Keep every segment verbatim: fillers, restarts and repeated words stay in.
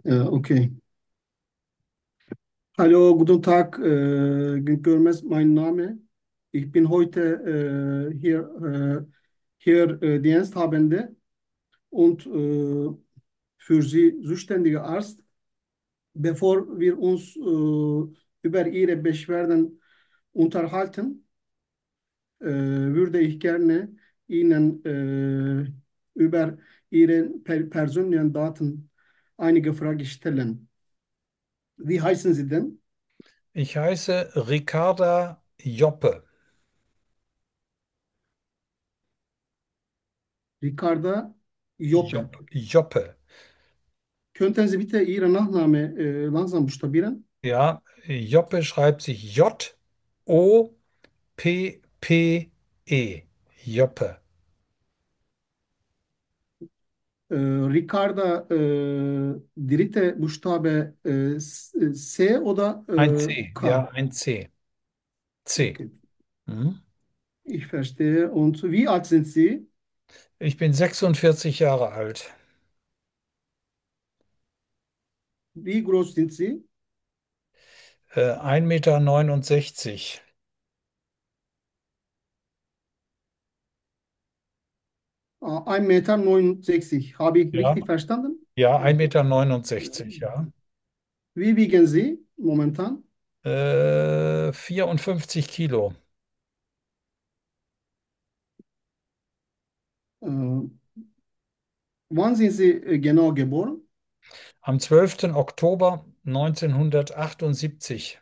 Äh, okay. Hallo, guten Tag, äh, Görmez, mein Name. Ich bin heute äh, hier, äh, hier äh, Diensthabende und äh, für Sie zuständiger Arzt. Bevor wir uns äh, über Ihre Beschwerden unterhalten, äh, würde ich gerne Ihnen äh, über Ihre per persönlichen Daten einige Fragen stellen. Wie heißen Sie denn? Ich heiße Ricarda Joppe. Ricarda Joppe. Joppe. Joppe. Könnten Sie bitte Ihren Nachname äh, langsam buchstabieren? Ja, Joppe schreibt sich J-O-P-P-E. Joppe. Äh, Ricarda, äh, dritte Buchstabe äh, S- äh, C oder Ein äh, C. Ja, K? ein C. C. Okay, Hm? ich verstehe. Und wie alt sind Sie? Ich bin sechsundvierzig Jahre alt. Wie groß sind Sie? Äh, ein Meter. neunundsechzig. Ah, ein Meter. neunundsechzig. Habe ich Ja, richtig verstanden? ja, ein Okay. Meter. neunundsechzig. Ja. Wie wiegen Sie momentan? Äh, vierundfünfzig Kilo. Äh, wann sind Sie äh, genau geboren? Am zwölften Oktober neunzehnhundertachtundsiebzig.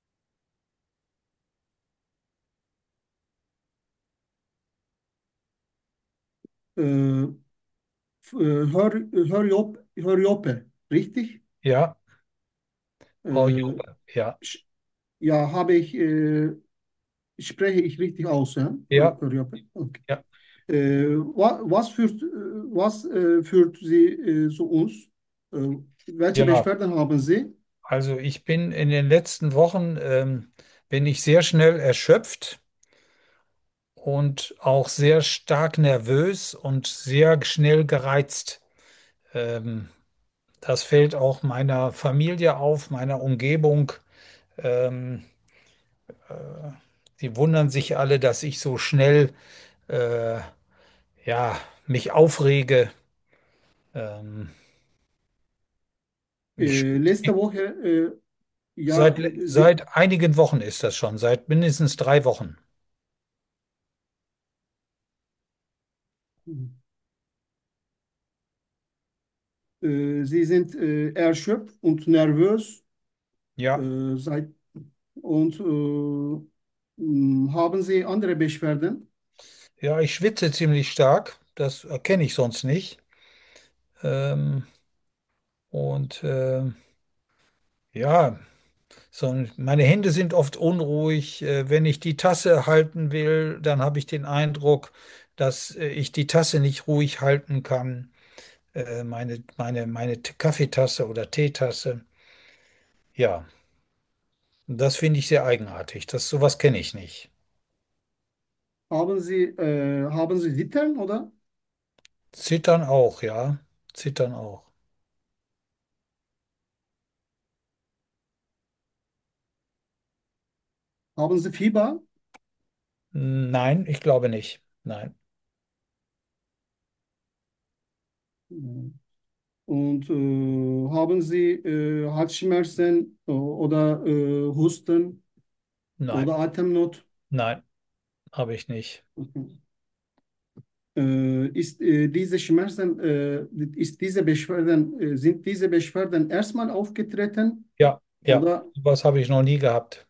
Äh, f- äh, Hör, Hörjop, Hörjoppe, richtig? Ja, Frau Äh, Joppe. Ja, sch- ja, habe ich, äh, spreche ich richtig aus, ja? Hör, ja, Hörjoppe. Okay. ja. Äh, wa, was führt, äh, was, äh, führt Sie äh, zu uns? Äh, welche Ja, Beschwerden haben Sie? also ich bin in den letzten Wochen, ähm, bin ich sehr schnell erschöpft und auch sehr stark nervös und sehr schnell gereizt. Ähm, Das fällt auch meiner Familie auf, meiner Umgebung. Ähm, Die wundern sich alle, dass ich so schnell, äh, ja, mich aufrege. Ähm, ich, Äh, letzte Woche, äh, ja, seit, Sie, seit einigen Wochen ist das schon, seit mindestens drei Wochen. äh, Sie sind äh, erschöpft und nervös Ja. äh, seit, und äh, mh, haben Sie andere Beschwerden? Ja, ich schwitze ziemlich stark. Das erkenne ich sonst nicht. Ähm, und äh, ja, so, meine Hände sind oft unruhig. Äh, wenn ich die Tasse halten will, dann habe ich den Eindruck, dass äh, ich die Tasse nicht ruhig halten kann. Äh, meine, meine, meine T- Kaffeetasse oder Teetasse. Ja, das finde ich sehr eigenartig. Das, sowas kenne ich nicht. Haben Sie, äh, haben Sie Zittern oder Zittern auch, ja. Zittern auch. haben Sie Fieber? Nein, ich glaube nicht. Nein, Und äh, haben Sie äh, Halsschmerzen äh, oder äh, Husten nein, oder Atemnot? nein, habe ich nicht. Mhm. Äh, ist äh, diese Schmerzen, äh, ist diese Beschwerden, äh, sind diese Beschwerden erstmal aufgetreten Ja, ja, oder sowas habe ich noch nie gehabt.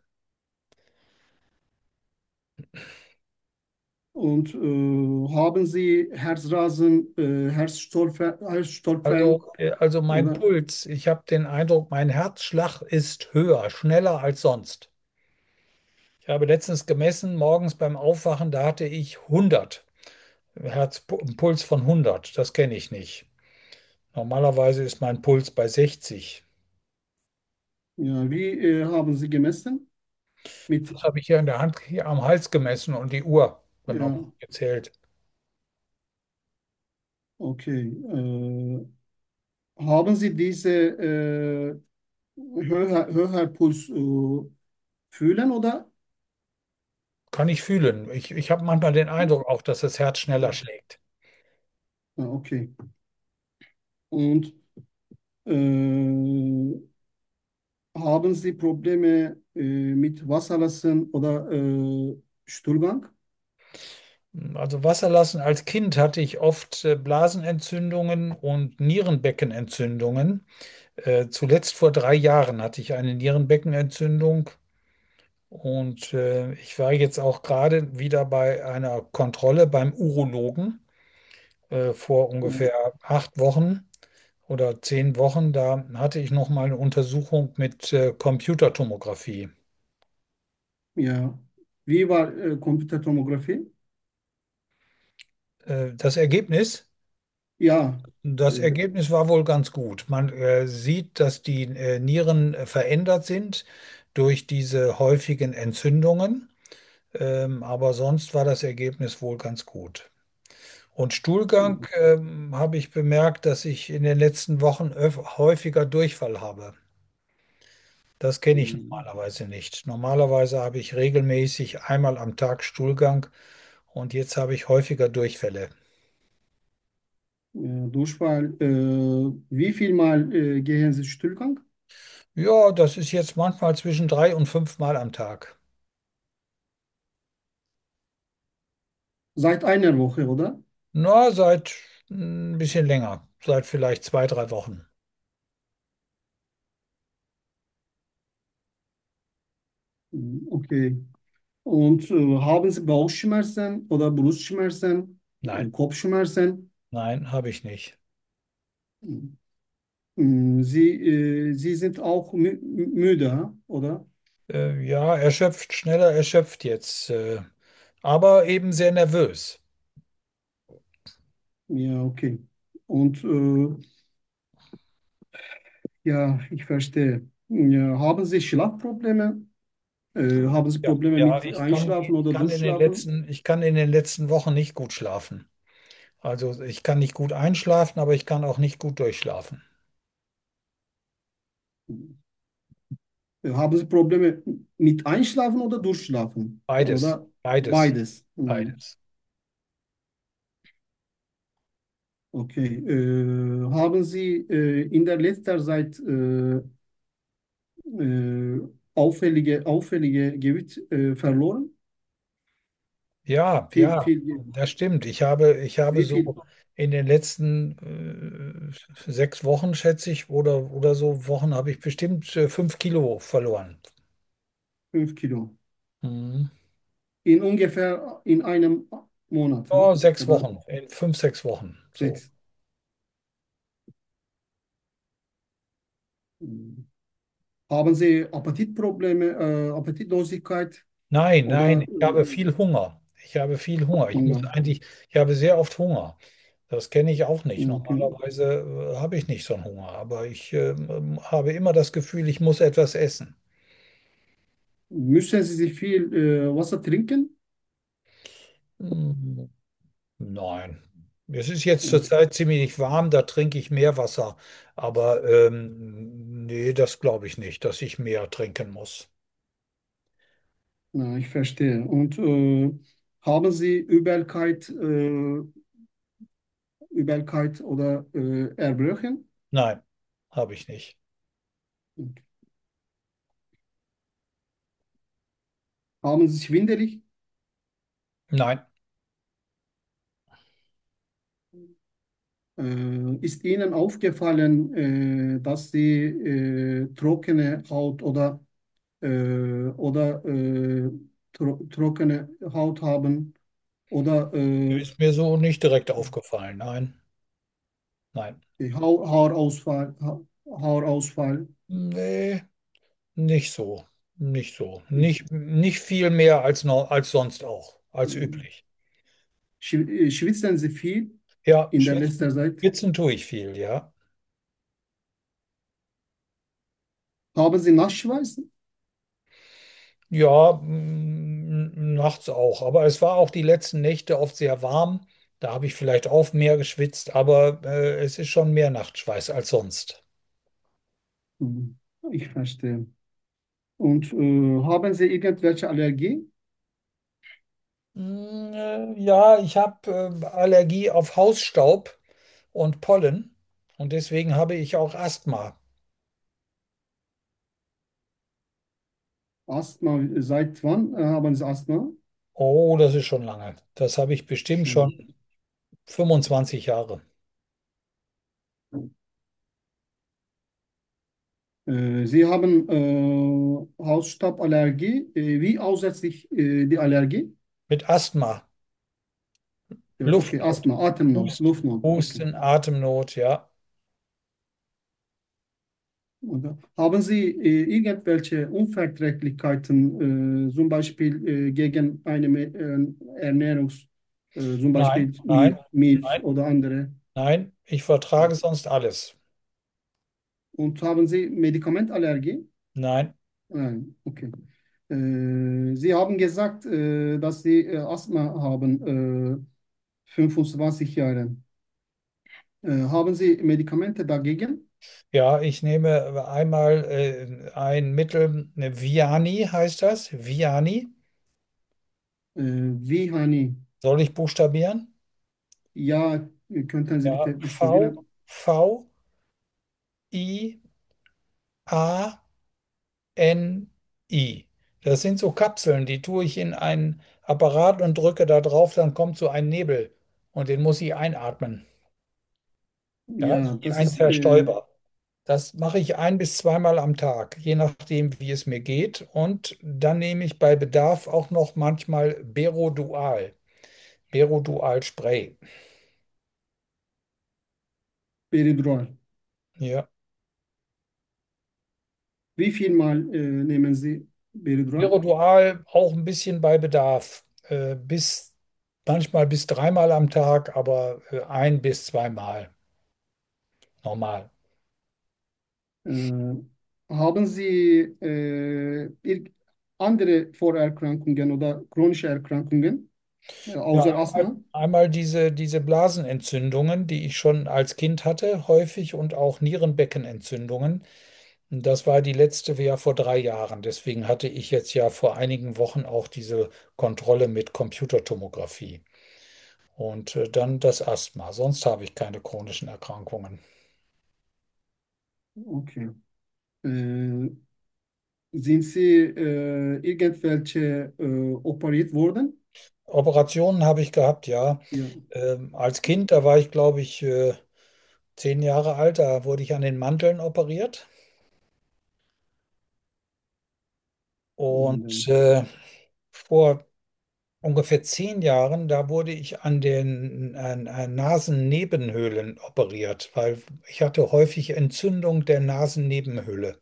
und äh, haben Sie Herzrasen, äh, Herzstolper, Herzstolpern Also, äh, also mein oder Puls, ich habe den Eindruck, mein Herzschlag ist höher, schneller als sonst. Ich habe letztens gemessen, morgens beim Aufwachen, da hatte ich hundert. Herzpuls von hundert, das kenne ich nicht. Normalerweise ist mein Puls bei sechzig. ja, wie äh, haben Sie gemessen? Mit, Das habe ich hier in der Hand, hier am Hals gemessen und die Uhr genommen, ja, gezählt. okay. Äh, haben Sie diese äh, höher, höher Puls äh, fühlen oder? Kann ich fühlen. Ich, ich habe manchmal den Eindruck auch, dass das Herz schneller schlägt. Ah, okay. Und äh, haben Sie Probleme äh, mit Wasserlassen oder äh, Stuhlgang? Also Wasserlassen als Kind hatte ich oft äh, Blasenentzündungen und Nierenbeckenentzündungen. Äh, zuletzt vor drei Jahren hatte ich eine Nierenbeckenentzündung und äh, ich war jetzt auch gerade wieder bei einer Kontrolle beim Urologen äh, vor Ja, ungefähr acht Wochen oder zehn Wochen. Da hatte ich noch mal eine Untersuchung mit äh, Computertomographie. ja. Wie war äh, Computertomographie? Äh, das Ergebnis? Ja, Das äh, Ergebnis war wohl ganz gut. Man äh, sieht, dass die äh, Nieren äh, verändert sind durch diese häufigen Entzündungen, ähm, aber sonst war das Ergebnis wohl ganz gut. Und Stuhlgang ähm, habe ich bemerkt, dass ich in den letzten Wochen öf- häufiger Durchfall habe. Das kenne ich äh, normalerweise nicht. Normalerweise habe ich regelmäßig einmal am Tag Stuhlgang und jetzt habe ich häufiger Durchfälle. ja, Durchfall. Äh, wie viel Mal äh, gehen Sie Stuhlgang? Ja, das ist jetzt manchmal zwischen drei und fünf Mal am Tag. Seit einer Woche, oder? Na, seit mm, ein bisschen länger, seit vielleicht zwei, drei Wochen. Mhm, okay. Und äh, haben Sie Bauchschmerzen oder Brustschmerzen, äh, Nein, Kopfschmerzen? nein, habe ich nicht. Mhm. Sie, äh, Sie sind auch mü müde, ha? Oder? Äh, ja, erschöpft, schneller erschöpft jetzt, äh, aber eben sehr nervös. Ja, okay. Und äh, ja, ich verstehe. Ja, haben Sie Schlafprobleme? Äh, haben Sie Ja, Probleme ja, mit ich kann, Einschlafen ich oder kann in den Durchschlafen? letzten, ich kann in den letzten Wochen nicht gut schlafen. Also ich kann nicht gut einschlafen, aber ich kann auch nicht gut durchschlafen. Äh, haben Sie Probleme mit Einschlafen oder Durchschlafen? Beides, Oder beides, beides? Mhm. beides. Okay. Äh, haben Sie äh, in der letzter Zeit äh, äh, auffällige, auffällige Gewicht äh, verloren? Ja, Viel, ja, viel, Ge- das stimmt. Ich habe, ich habe wie so viel? in den letzten äh, sechs Wochen, schätze ich, oder, oder so Wochen, habe ich bestimmt äh, fünf Kilo verloren. Fünf Kilo. Mhm. In ungefähr in einem Monat, ha? Oh, sechs Oder Wochen, in fünf, sechs Wochen, so. sechs. Mhm. Haben Sie Appetitprobleme, äh, Appetitlosigkeit Nein, nein, oder ich habe äh, viel Hunger. Ich habe viel Hunger. Ich muss Hunger? eigentlich, ich habe sehr oft Hunger. Das kenne ich auch nicht. Okay. Normalerweise äh, habe ich nicht so einen Hunger, aber ich ähm, habe immer das Gefühl, ich muss etwas essen. Müssen Sie sich viel äh, Wasser trinken? Hm, nein. Es ist jetzt Okay. zurzeit ziemlich warm, da trinke ich mehr Wasser. Aber ähm, nee, das glaube ich nicht, dass ich mehr trinken muss. Ja, ich verstehe. Und äh, haben Sie Übelkeit, äh, Übelkeit oder äh, Erbrechen? Nein, habe ich nicht. Haben Sie schwindelig? Nein, Äh, ist Ihnen aufgefallen, äh, dass Sie äh, trockene Haut oder, äh, oder äh, tro trockene Haut haben oder äh, ist mir so nicht direkt aufgefallen. Nein, nein. Ha Haarausfall, ha Haarausfall? Nee, nicht so. Nicht so. Nicht. Nicht, nicht viel mehr als, noch, als sonst auch, als üblich. Schw- äh, Schwitzen Sie viel Ja, in der letzten schwitzen, Zeit? schwitzen tue ich viel, ja. Haben Sie Nachtschweiß? Ja, mm, nachts auch. Aber es war auch die letzten Nächte oft sehr warm. Da habe ich vielleicht auch mehr geschwitzt, aber äh, es ist schon mehr Nachtschweiß als sonst. Mhm. Ich verstehe. Und äh, haben Sie irgendwelche Allergie? Mm, äh, Ja, ich habe äh, Allergie auf Hausstaub und Pollen und deswegen habe ich auch Asthma. Asthma, seit wann äh, haben Sie Asthma? Oh, das ist schon lange. Das habe ich bestimmt schon Schon. fünfundzwanzig Jahre. Äh, Sie haben äh, Hausstauballergie. Äh, wie aussetzt sich äh, die Allergie? Mit Asthma, Ja, okay, Luftnot, Asthma, Atemnot, Hust, Luftnot. Okay. Husten, Atemnot, ja. Oder haben Sie äh, irgendwelche Unverträglichkeiten, äh, zum Beispiel äh, gegen eine Me- äh, Ernährungs, äh, zum Nein, Beispiel nein, Milch, Milch nein, oder andere? nein. Ich vertrage sonst alles. Und haben Sie Medikamentallergie? Nein. Nein, okay. Äh, Sie haben gesagt, äh, dass Sie äh, Asthma haben, äh, fünfundzwanzig Jahre. Äh, haben Sie Medikamente dagegen? Ja, ich nehme einmal äh, ein Mittel, eine Viani heißt das. Viani. Äh, wie, Hani? Soll ich buchstabieren? Ja, könnten Sie Ja, bitte V, buchstabieren? V, I, A, N, I. Das sind so Kapseln, die tue ich in einen Apparat und drücke da drauf, dann kommt so ein Nebel und den muss ich einatmen. Ja, Ja, wie das ein ist, äh, Zerstäuber. Das mache ich ein bis zweimal am Tag, je nachdem, wie es mir geht. Und dann nehme ich bei Bedarf auch noch manchmal Berodual, Berodual Spray. Peridrol. Ja, Wie viel Mal äh, nehmen Sie Peridrol? Berodual auch ein bisschen bei Bedarf, äh, bis manchmal bis dreimal am Tag, aber äh, ein bis zweimal normal. Äh, haben Sie äh, ir- andere Vorerkrankungen oder chronische Erkrankungen äh, Ja, außer einmal, Asthma? einmal diese, diese Blasenentzündungen, die ich schon als Kind hatte, häufig und auch Nierenbeckenentzündungen. Das war die letzte ja vor drei Jahren. Deswegen hatte ich jetzt ja vor einigen Wochen auch diese Kontrolle mit Computertomographie. Und äh, dann das Asthma. Sonst habe ich keine chronischen Erkrankungen. Okay. Äh, sind Sie äh, irgendwelche äh, operiert worden? Operationen habe ich gehabt, ja. Ja. Ähm, als Kind, da war ich, glaube ich, äh, zehn Jahre alt, da wurde ich an den Mandeln operiert. Und Und, äh, vor ungefähr zehn Jahren, da wurde ich an den an, an Nasennebenhöhlen operiert, weil ich hatte häufig Entzündung der Nasennebenhöhle.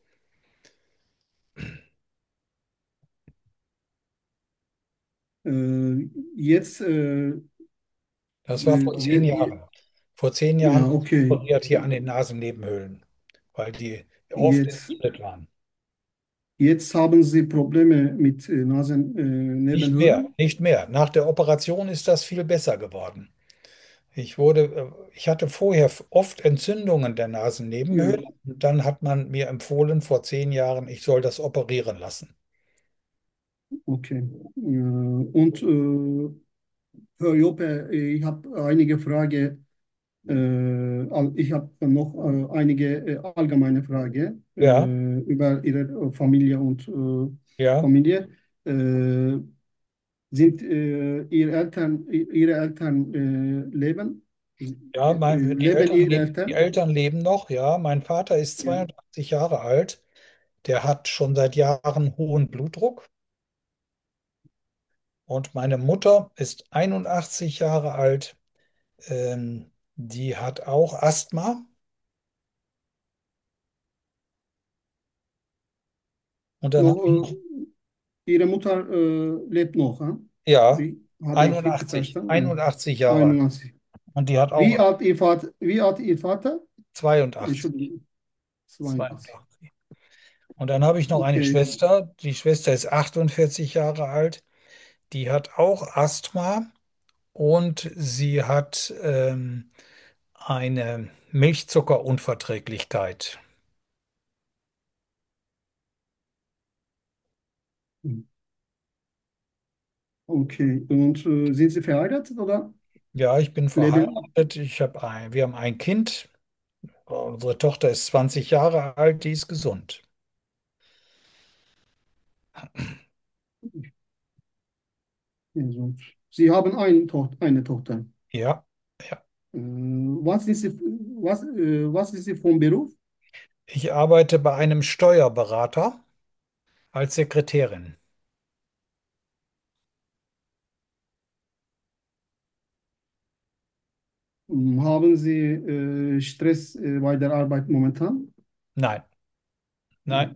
äh, jetzt, äh, Das war äh, vor je, zehn je, Jahren. Vor zehn Jahren ja, wurde ich okay. operiert hier an den Nasennebenhöhlen, weil die oft Jetzt, entzündet waren. jetzt haben Sie Probleme mit äh, Nasen, äh, Nicht mehr, Nebenhöhlen? nicht mehr. Nach der Operation ist das viel besser geworden. Ich wurde, äh, ich hatte vorher oft Entzündungen der Ja, Nasennebenhöhle. Und dann hat man mir empfohlen, vor zehn Jahren, ich soll das operieren lassen. okay. Äh, und äh, Herr Joppe, ich habe einige Fragen. Äh, all- ich habe noch äh, einige äh, allgemeine Fragen Ja, äh, über Ihre äh, Familie und äh, ja, Familie. Äh, sind äh, Ihre Eltern, Ihre Eltern äh, leben? Äh, ja, äh, mein, die leben Eltern Ihre leben, die Eltern? Eltern leben noch. Ja, mein Vater ist Ja, zweiundachtzig Jahre alt. Der hat schon seit Jahren hohen Blutdruck. Und meine Mutter ist einundachtzig Jahre alt. Ähm, die hat auch Asthma. Und dann noch, habe ich noch, äh, Ihre Mutter äh, lebt noch, ha? ja, Wie, habe ich richtig einundachtzig, verstanden? einundachtzig Ja. Jahre alt. einundneunzig. Und die hat Wie auch alt Ihr Vater? Wie alt Ihr Vater? zweiundachtzig. Entschuldigung, zweiundachtzig. zweiundachtzig. Und dann habe ich noch eine Okay. Schwester. Die Schwester ist achtundvierzig Jahre alt. Die hat auch Asthma und sie hat ähm, eine Milchzuckerunverträglichkeit. Okay. Und äh, sind Sie verheiratet oder Ja, ich bin leben? verheiratet. Ich habe ein, wir haben ein Kind. Unsere Tochter ist zwanzig Jahre alt, die ist gesund. Also, Sie haben eine Tochter, eine Tochter. Ja, ja. Äh, was ist Sie, was, äh, was ist Sie vom Beruf? Ich arbeite bei einem Steuerberater als Sekretärin. Hm, haben Sie äh, Stress äh, bei der Arbeit momentan? Nein, nein,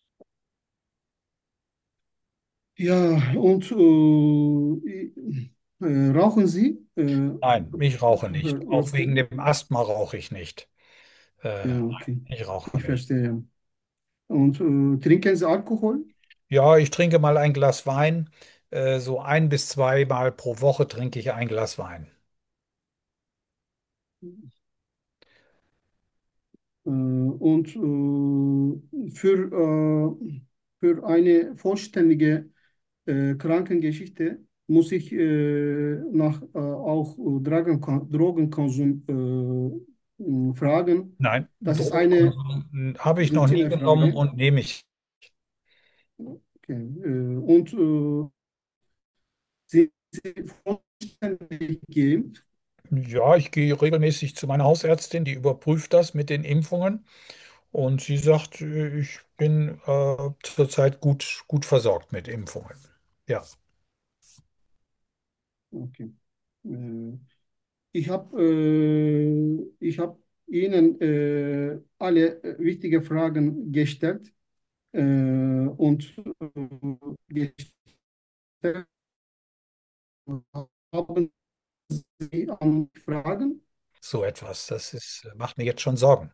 Ja, und äh, äh, rauchen Sie? Äh, nein, ich rauche nicht. Herr Auch Joppe? wegen dem Asthma rauche ich nicht. Äh, Ja, nein, okay. ich rauche Ich nicht. verstehe. Und äh, trinken Sie Alkohol? Ja, ich trinke mal ein Glas Wein. Äh, so ein bis zweimal pro Woche trinke ich ein Glas Wein. Äh, und äh, für, äh, für eine vollständige äh, Krankengeschichte muss ich äh, nach äh, auch äh, Drogen, Drogenkonsum äh, mh, fragen. Nein, Das ist eine Drogenkonsum habe ich noch nie genommen Routinefrage. und nehme ich. Okay. Äh, und äh, sind Sie vollständig geimpft? Ja, ich gehe regelmäßig zu meiner Hausärztin, die überprüft das mit den Impfungen und sie sagt, äh, ich bin äh, zurzeit gut, gut versorgt mit Impfungen. Ja, Okay. Äh, ich habe äh, ich hab Ihnen äh, alle äh, wichtige Fragen gestellt äh, und äh, gestellt. Haben Sie an Fragen? so etwas. Das ist, macht mir jetzt schon Sorgen.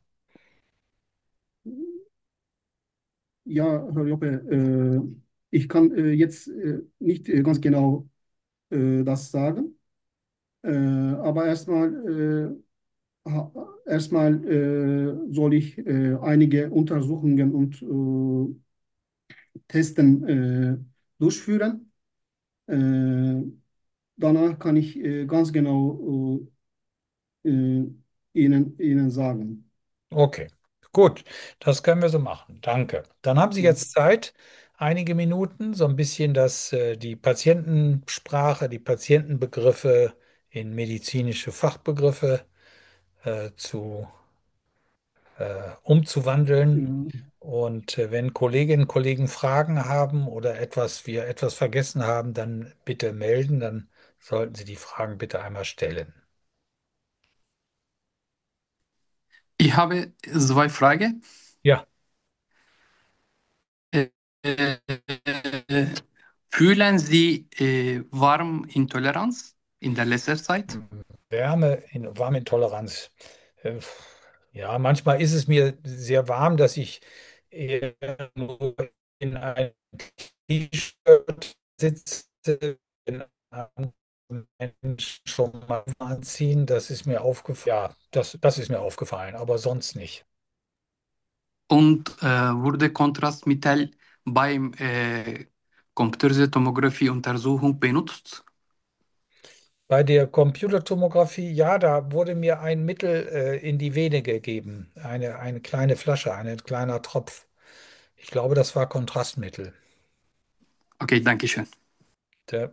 Ja, Herr Joppe, äh, ich kann äh, jetzt äh, nicht äh, ganz genau äh, das sagen, äh, aber erstmal äh, ha- erstmal äh, soll ich äh, einige Untersuchungen und äh, Testen äh, durchführen. Äh, danach kann ich äh, ganz genau äh, äh, Ihnen, Ihnen sagen. Okay, gut, das können wir so machen. Danke. Dann haben Sie jetzt Zeit, einige Minuten, so ein bisschen das, äh, die Patientensprache, die Patientenbegriffe in medizinische Fachbegriffe äh, zu äh, umzuwandeln. Ja. Und äh, wenn Kolleginnen und Kollegen Fragen haben oder etwas, wir etwas vergessen haben, dann bitte melden, dann sollten Sie die Fragen bitte einmal stellen. Ich habe zwei Fragen. Ja. Äh, äh, Fühlen Sie äh, Warmintoleranz in der letzten Zeit? Wärme, in, Warmintoleranz. Äh, Ja, manchmal ist es mir sehr warm, dass ich eher nur in einem T-Shirt sitze, wenn andere Menschen schon mal anziehen. Das ist mir aufgefallen. Ja, das, das ist mir aufgefallen, aber sonst nicht. Und äh, wurde Kontrastmittel beim äh, Computertomographie-Untersuchung benutzt? Bei der Computertomographie, ja, da wurde mir ein Mittel äh, in die Vene gegeben. Eine, eine kleine Flasche, ein kleiner Tropf. Ich glaube, das war Kontrastmittel. Okay, danke schön. Der,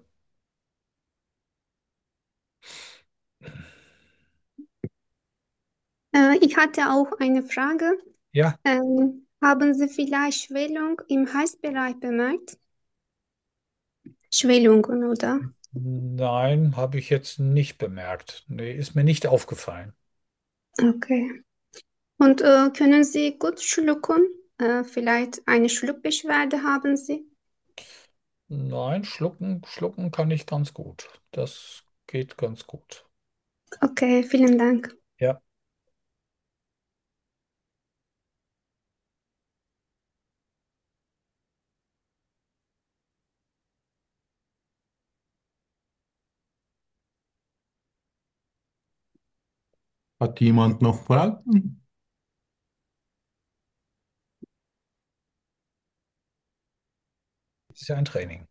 Äh, ich hatte auch eine Frage. ja, Ähm, haben Sie vielleicht Schwellung im Halsbereich bemerkt? Schwellungen, oder? nein, habe ich jetzt nicht bemerkt. Nee, ist mir nicht aufgefallen. Okay. Und äh, können Sie gut schlucken? Äh, vielleicht eine Schluckbeschwerde haben Sie? Nein, schlucken, schlucken kann ich ganz gut. Das geht ganz gut. Okay, vielen Dank. Ja. Hat jemand noch Fragen? Das ist ja ein Training.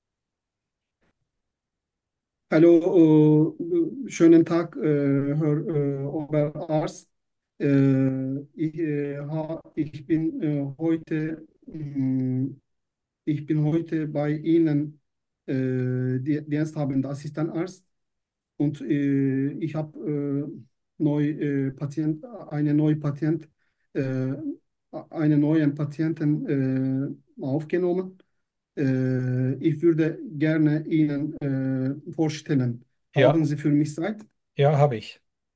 Hallo, äh, schönen Tag, äh, Herr äh, Oberarzt. Äh, ich, äh, ha, ich bin äh, heute, mh, ich bin heute bei Ihnen äh, die- diensthabender Assistentarzt und äh, ich habe äh, neu äh, Patient, eine neue Patient, äh, einen neuen Patienten äh, aufgenommen. Äh, ich würde gerne Ihnen äh, vorstellen. Ja, Haben Sie für mich Zeit? ja, habe ich.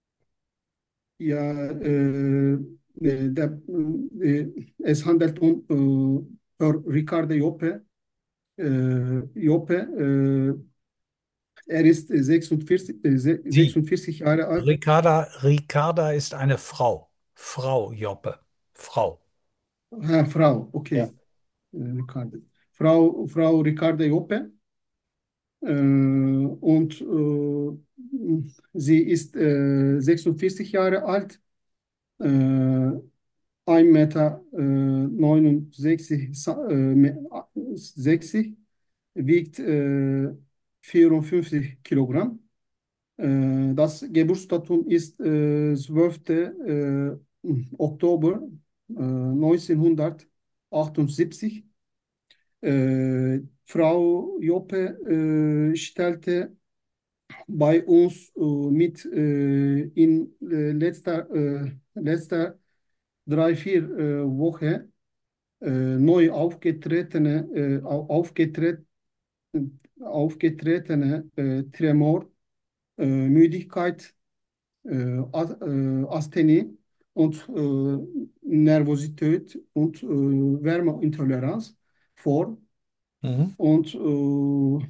Ja, äh, äh, der, äh, es handelt um äh, Herr Ricardo Joppe. Äh, Joppe, äh, er ist sechsundvierzig, äh, se- Sie. sechsundvierzig Jahre alt. Ricarda, Ricarda ist eine Frau. Frau Joppe. Frau. Ah, Frau, Ja. okay. Äh, Ricardo. Frau, Frau Ricardo Joppe. Äh, und äh, sie ist äh, sechsundvierzig Jahre alt. Äh, ein Meter äh, neunundsechzig, sa- äh, me- sechzig, wiegt äh, vierundfünfzig Kilogramm. Äh, das Geburtsdatum ist äh, zwölfter Äh, Oktober äh, neunzehnhundertachtundsiebzig. Äh, Frau Joppe äh, stellte bei uns äh, mit äh, in äh, letzter, äh, letzter drei, vier äh, Woche äh, neu aufgetretene, äh, au- aufgetreten, aufgetretene äh, Tremor, äh, Müdigkeit, äh, As- äh, Asthenie und äh, Nervosität und äh, Wärmeintoleranz vor. Mhm. Und äh,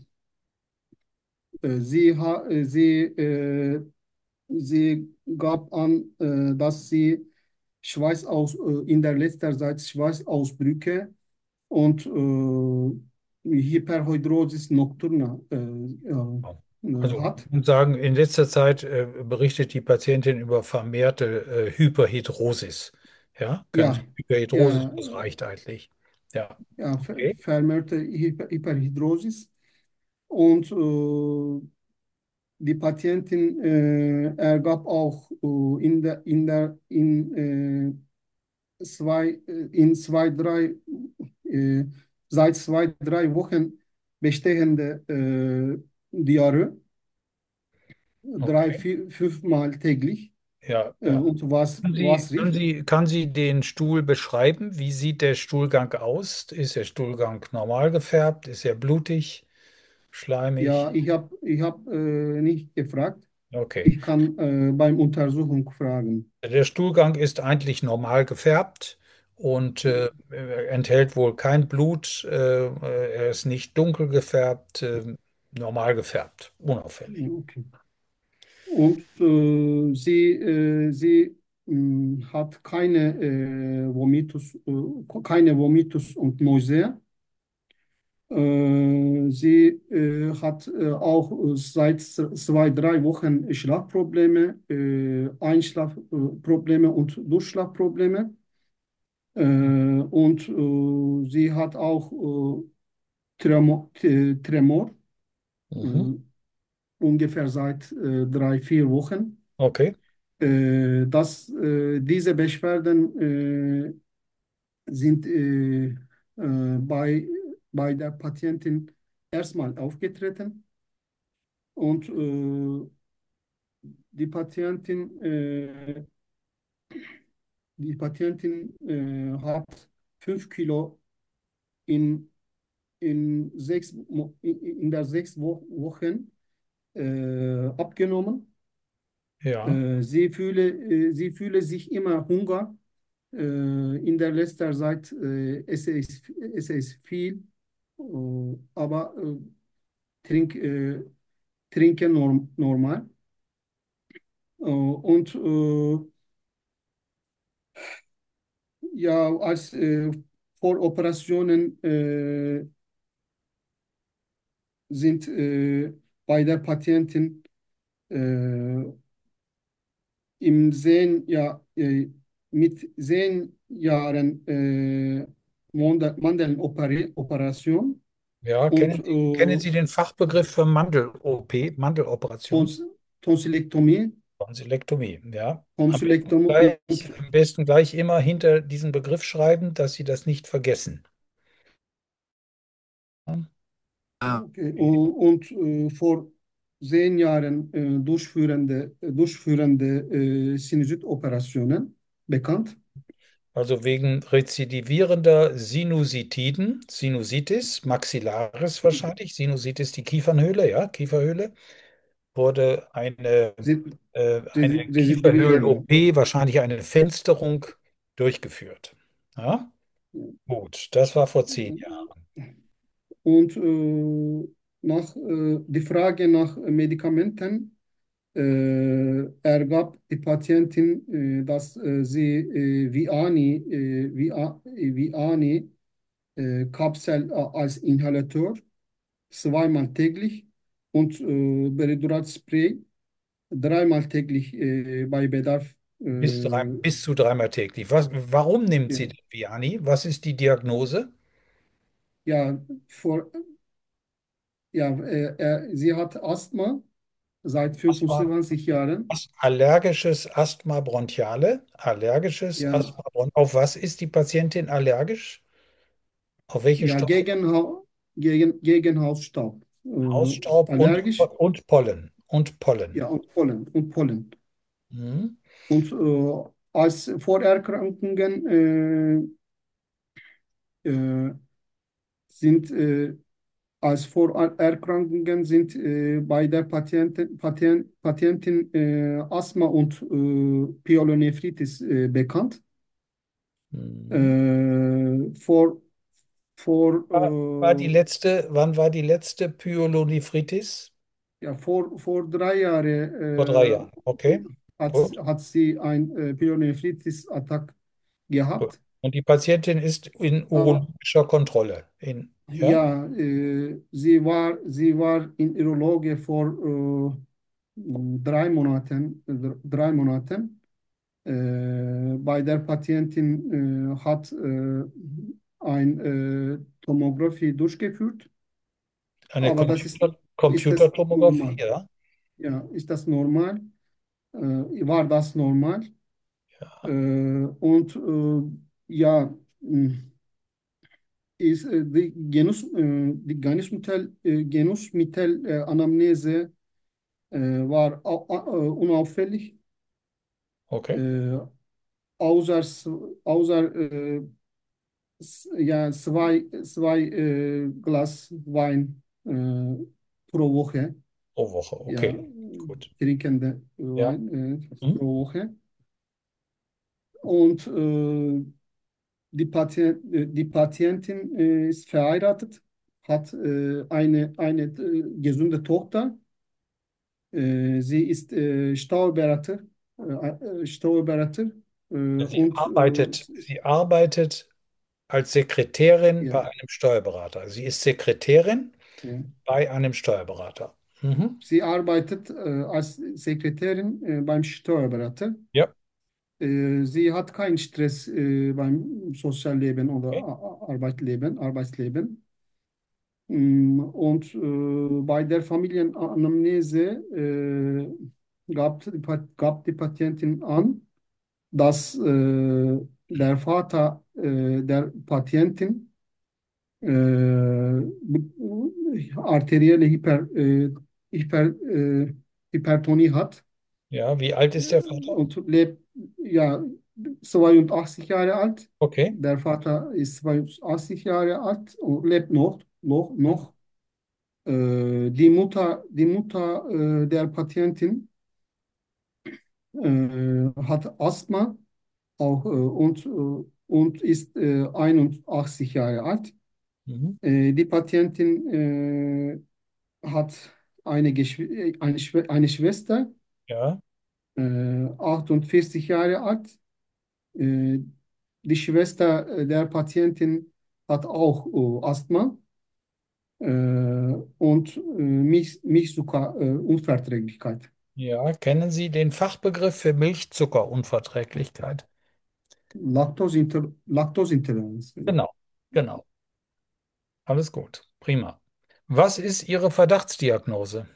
äh, sie, ha, äh, sie, äh, sie gab an, äh, dass sie Schweißaus, äh, in der letzter Zeit Schweißausbrüche und äh, Hyperhidrosis nocturna äh, äh, Also, hat. ich muss sagen, in letzter Zeit äh, berichtet die Patientin über vermehrte äh, Hyperhidrosis. Ja, ganz Ja, Hyperhidrosis, ja, das reicht eigentlich. Ja, ja, ver- okay. vermehrte Hyper Hyperhidrosis. Und äh, die Patientin äh, ergab auch äh, in der, in der, in, äh, zwei, äh, in zwei, drei, äh, seit zwei, drei Wochen bestehende äh, Diarrhoe, drei, Okay. vier, fünfmal täglich. Ja, Äh, ja. und was, Können Sie, was können riecht? Sie, kann sie den Stuhl beschreiben? Wie sieht der Stuhlgang aus? Ist der Stuhlgang normal gefärbt? Ist er blutig, schleimig? Ja, ich habe ich hab, äh, nicht gefragt. Okay. Ich kann äh, beim Untersuchung fragen. Der Stuhlgang ist eigentlich normal gefärbt und äh, äh, enthält wohl kein Blut. Äh, äh, er ist nicht dunkel gefärbt, äh, normal gefärbt, unauffällig. Okay. Und äh, sie, äh, sie mh, hat keine äh, Vomitus, äh, keine Vomitus und Nausea. Äh, sie äh, hat äh, auch seit zwei, drei Wochen Schlafprobleme, äh, Einschlafprobleme und Durchschlafprobleme. Äh, und äh, sie hat auch äh, Tremor, T- Tremor äh, Mhm. ungefähr seit äh, drei, vier Wochen. Okay. Äh, dass äh, diese Beschwerden äh, sind äh, äh, bei, bei der Patientin erstmal aufgetreten und äh, die Patientin, äh, die Patientin äh, hat fünf Kilo in, in, sechs, Mo- in, in der sechs Wo Wochen äh, abgenommen. Ja, Äh, sie fühle, äh, sie fühle sich immer Hunger. Äh, in der letzten Zeit äh, esse ich, esse ich viel, äh, aber äh, trink, äh, trinke norm, normal. Äh, und äh, ja, als äh, vor Operationen äh, sind äh, bei der Patientin äh, im zehn ja, äh, mit zehn Jahren äh, Manda- Mandelenoperation Ja, und kennen Sie, kennen äh, Sie den Fachbegriff für Mandel-O P, Mandeloperation? Tons Tonsilektomie, Tonsilektomie, ja. Am besten Tonsilektomie gleich, und am besten gleich immer hinter diesen Begriff schreiben, dass Sie das nicht vergessen. Äh, okay, und, und äh, vor zehn Jahren äh, durchführende, durchführende äh, Sinusitoperationen bekannt. Also wegen rezidivierender Sinusitiden, Sinusitis, Maxillaris wahrscheinlich, Sinusitis die Kiefernhöhle, ja, Kieferhöhle, wurde eine, Re- äh, eine resi- Residivierende. Kieferhöhlen-O P, wahrscheinlich eine Fensterung, durchgeführt. Ja, gut, das war vor zehn Jahren. Und äh, nach, äh, die Frage nach Medikamenten äh, ergab die Patientin, äh, dass äh, sie äh, Viani, äh, Via, Viani äh, Kapsel äh, als Inhalateur zweimal täglich und äh, Beredurat-Spray dreimal täglich äh, bei Bedarf. Bis, drei, Äh, bis zu dreimal täglich. Was, warum nimmt ja, sie den Viani? Was ist die Diagnose? ja, vor, ja äh, äh, sie hat Asthma seit Asthma, fünfundzwanzig Jahren. As- allergisches Asthma bronchiale, allergisches Ja, Asthma bron Auf was ist die Patientin allergisch? Auf welche ja, Stoffe? gegen, Ha- gegen, gegen Hausstaub. Äh, Hausstaub und, allergisch, und Pollen. Und Pollen. ja, und Pollen, und Pollen. Mhm. Und äh, als Vorerkrankungen äh, äh, sind, äh, als Vorerkrankungen sind äh, bei der Patientin, Patient, Patientin äh, Asthma und äh, Pyelonephritis äh, bekannt. Mhm. Äh, vor, vor, War, war die äh, letzte, wann war die letzte Pyelonephritis? ja, vor, vor drei Vor drei Jahren Jahren. äh, Okay, hat, gut. hat sie ein äh, Pyelonephritis-Attack Gut. gehabt. Und die Patientin ist in Aber urologischer Kontrolle. In, ja? ja, äh, sie war, sie war in Urologe vor äh, drei Monaten, äh, drei Monaten. Äh, bei der Patientin äh, hat äh, ein äh, Tomographie durchgeführt, Eine aber das ist, Computer, ist das Computertomographie, normal? ja. Ja, ist das normal? Äh, war das normal? Äh, und äh, ja, mh, ist äh, die Genus, äh, die Genusmittel, äh, Genusmittel äh, Anamnese äh, war au, au, äh, unauffällig, Okay. äh, außer, außer äh, s- ja, zwei, zwei äh, Glas Wein äh, pro Woche, Pro Woche, ja, okay. Gut. trinkende Ja. Wein äh, Hm? pro Woche. Und äh, Die Patient, äh, die Patientin äh, ist verheiratet, hat äh, eine, eine äh, gesunde Tochter. Äh, sie ist äh, Steuerberater, äh, äh, Steuerberater äh, Sie und arbeitet, äh, sie arbeitet als Sekretärin bei ja, einem Steuerberater. Sie ist Sekretärin ja. bei einem Steuerberater. Mhm. Sie arbeitet äh, als Sekretärin äh, beim Steuerberater. Ja. Äh, sie hat keinen Stress äh, beim Sozialleben oder Okay. A- A- Arbeitleben, Arbeitsleben. Mm, Und äh, bei der Familienanamnese äh, gab, die Pa- gab die Patientin an, dass äh, der Vater äh, der Patientin äh, arterielle Hyper, äh, Hyper, äh, Hypertonie hat Ja, wie alt ist der Vater? und lebt ja zweiundachtzig Jahre alt. Okay. Der Vater ist zweiundachtzig Jahre alt und lebt noch, noch, noch. Äh, die Mutter, die Mutter äh, der Patientin äh, hat Asthma auch, äh, und, äh, und ist äh, einundachtzig Jahre alt. Mhm. Äh, die Patientin äh, hat eine, Geschw äh, eine, Schw eine Schwester, Ja. äh, achtundvierzig Jahre alt. Äh, die Schwester äh, der Patientin hat auch äh, Asthma äh, und äh, Milch, Milchzuckerunverträglichkeit. Ja, kennen Sie den Fachbegriff für Milchzuckerunverträglichkeit? Laktoseinter Laktoseintoleranz. Genau, genau. Alles gut. Prima. Was ist Ihre Verdachtsdiagnose?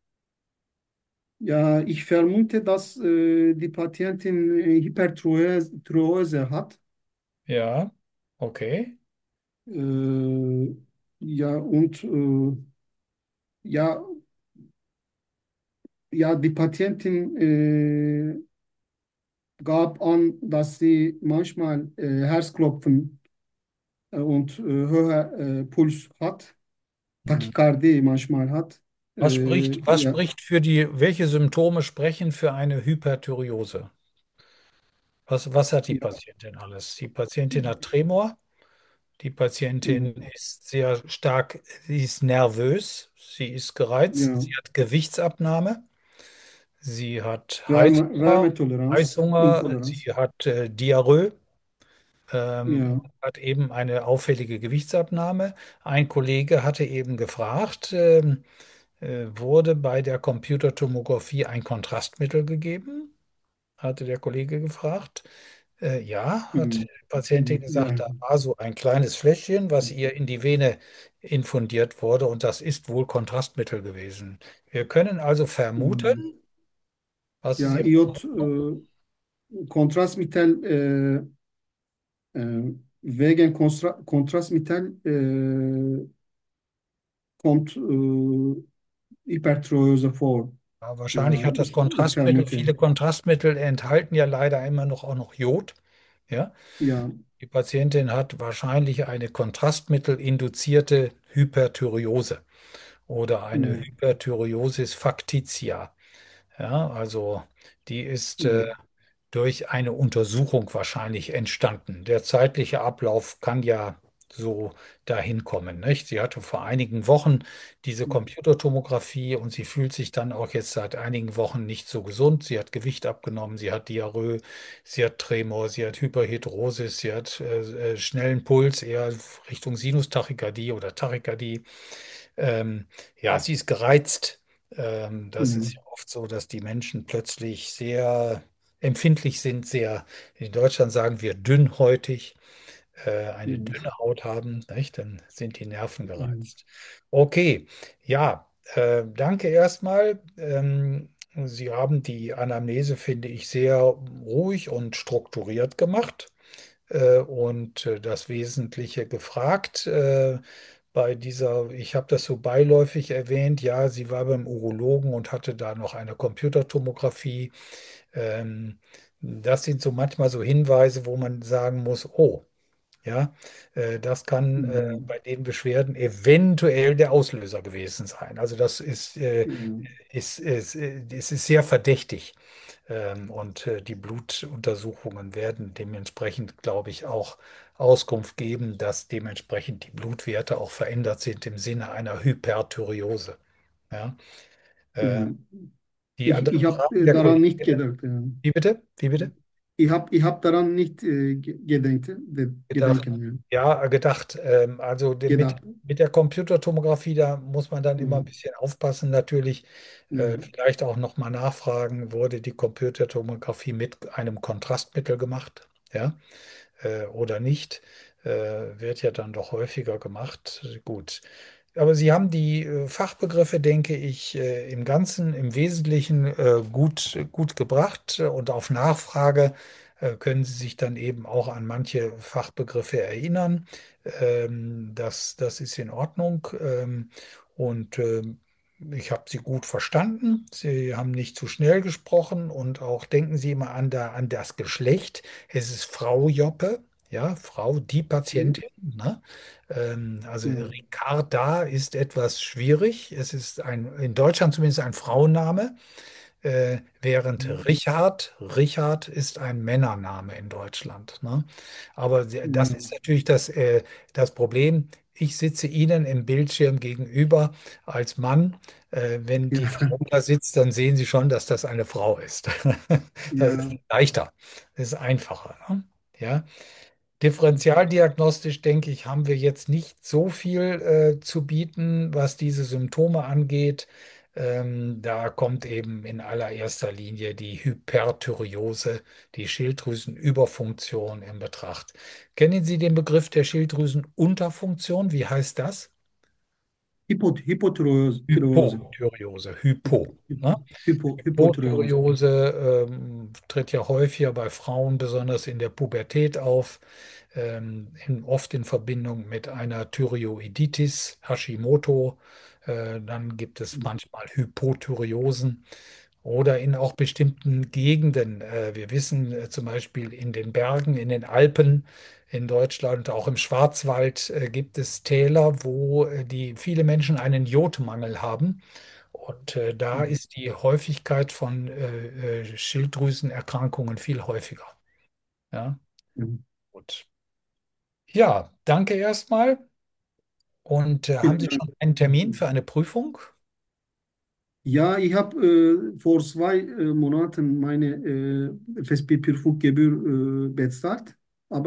Ja, ich vermute, dass äh, die Patientin äh, Hyperthyreose hat. Ja, okay. Äh, ja, und äh, ja, ja, die Patientin äh, gab an, dass sie manchmal äh, Herzklopfen äh, und äh, höher äh, Puls hat, Hm. Tachykardie manchmal hat. Was Äh, spricht, was ja, spricht für die, welche Symptome sprechen für eine Hyperthyreose? Was, was hat die ja, Patientin alles? Die Patientin hat Tremor. Die Patientin ja, ist sehr stark, sie ist nervös, sie ist gereizt, ja, sie hat Gewichtsabnahme, sie hat Wärme, Heißhunger, Wärmetoleranz, Heißhunger, Intoleranz. sie hat äh, Diarrhoe, ähm, Ja, hat eben eine auffällige Gewichtsabnahme. Ein Kollege hatte eben gefragt, ähm, äh, wurde bei der Computertomographie ein Kontrastmittel gegeben? Hatte der Kollege gefragt. Äh, ja, hat die mhm, Patientin mhm, gesagt, ja, da war so ein kleines Fläschchen, was ihr in die Vene infundiert wurde und das ist wohl Kontrastmittel gewesen. Wir können also mhm. vermuten, was ist Ja, Ihre Iod, Vermutung? äh, Kontrastmittel, äh, äh, wegen Konstra Kontrastmittel äh, kommt äh, Hyperthyreose vor. Ja, wahrscheinlich Ja, hat das ich, ich Kontrastmittel, vermute. viele Kontrastmittel enthalten ja leider immer noch auch noch Jod. Ja? Ja, Die Patientin hat wahrscheinlich eine kontrastmittelinduzierte Hyperthyreose oder eine ja, Hyperthyreosis factitia. Ja, also die ist äh, ja, durch eine Untersuchung wahrscheinlich entstanden. Der zeitliche Ablauf kann ja so dahin kommen, nicht? Sie hatte vor einigen Wochen diese Computertomographie und sie fühlt sich dann auch jetzt seit einigen Wochen nicht so gesund. Sie hat Gewicht abgenommen, sie hat Diarrhoe, sie hat Tremor, sie hat Hyperhidrosis, sie hat äh, äh, schnellen Puls, eher Richtung Sinustachykardie oder Tachykardie. Ähm, ja, sie ist gereizt. Ähm, das ja, ist ja oft so, dass die Menschen plötzlich sehr empfindlich sind, sehr, in Deutschland sagen wir dünnhäutig, äh, eine ja, dünne Haut haben, nicht? Dann sind die Nerven ja, gereizt. Okay, ja, äh, danke erstmal. Ähm, Sie haben die Anamnese, finde ich, sehr ruhig und strukturiert gemacht äh, und äh, das Wesentliche gefragt. Äh, bei dieser, ich habe das so beiläufig erwähnt, ja, sie war beim Urologen und hatte da noch eine Computertomographie. Ähm, Das sind so manchmal so Hinweise, wo man sagen muss, oh, ja, äh, das kann äh, ja, bei den Beschwerden eventuell der Auslöser gewesen sein. Also das ist, äh, ja, ist, ist, äh, es ist sehr verdächtig. Ähm, und äh, die Blutuntersuchungen werden dementsprechend, glaube ich, auch Auskunft geben, dass dementsprechend die Blutwerte auch verändert sind im Sinne einer Hyperthyreose. Ja? Äh, ja. die Ich, ich anderen habe Fragen äh, der daran nicht Kollegin, gedacht. Ja. wie bitte? Wie bitte? Ich habe ich hab daran nicht äh, ge- gedenkt, de, Gedacht. gedenken. Ja. Ja, gedacht. Ähm, also de- mit, Gedacht. mit der Computertomographie, da muss man dann immer ein Ja, bisschen aufpassen, natürlich. Äh, ja, vielleicht auch nochmal nachfragen, wurde die Computertomographie mit einem Kontrastmittel gemacht? Ja, äh, oder nicht? Äh, wird ja dann doch häufiger gemacht. Gut. Aber Sie haben die äh, Fachbegriffe, denke ich, äh, im Ganzen, im Wesentlichen äh, gut, gut gebracht und auf Nachfrage äh, können Sie sich dann eben auch an manche Fachbegriffe erinnern. Ähm, das, das ist in Ordnung. Ähm, und ähm, ich habe Sie gut verstanden. Sie haben nicht zu schnell gesprochen und auch denken Sie immer an, der, an das Geschlecht. Es ist Frau Joppe, ja, Frau, die ja, Patientin, ne? Ähm, also ja, Ricarda ist etwas schwierig. Es ist ein, in Deutschland zumindest ein Frauenname. Äh, während Richard, Richard ist ein Männername in Deutschland. Ne? Aber se- das ja, ist natürlich das, äh, das Problem. Ich sitze Ihnen im Bildschirm gegenüber als Mann. Äh, wenn die ja, Frau da sitzt, dann sehen Sie schon, dass das eine Frau ist. Das ist ja, leichter, das ist einfacher. Ne? Ja. Differentialdiagnostisch, denke ich, haben wir jetzt nicht so viel äh, zu bieten, was diese Symptome angeht. Ähm, da kommt eben in allererster Linie die Hyperthyreose, die Schilddrüsenüberfunktion in Betracht. Kennen Sie den Begriff der Schilddrüsenunterfunktion? Wie heißt das? Hypo, Hypothyreose. Hypothyreose, Hypo. Ne? Hypo, Hypo, Hypothyreose. Hypothyreose ähm, tritt ja häufiger bei Frauen, besonders in der Pubertät auf, ähm, in, oft in Verbindung mit einer Thyreoiditis, Hashimoto. Äh, dann gibt es manchmal Hypothyreosen oder in auch bestimmten Gegenden. Äh, wir wissen äh, zum Beispiel in den Bergen, in den Alpen in Deutschland, auch im Schwarzwald äh, gibt es Täler, wo äh, die viele Menschen einen Jodmangel haben. Und äh, da Mhm. ist die Häufigkeit von äh, äh, Schilddrüsenerkrankungen viel häufiger. Ja, Mhm. gut. Ja, danke erstmal. Und äh, haben Vielen Sie Dank. schon einen Termin für eine Prüfung? Ja, ich habe äh, vor zwei äh, Monaten meine äh, F S B-Prüfungsgebühr äh, bezahlt.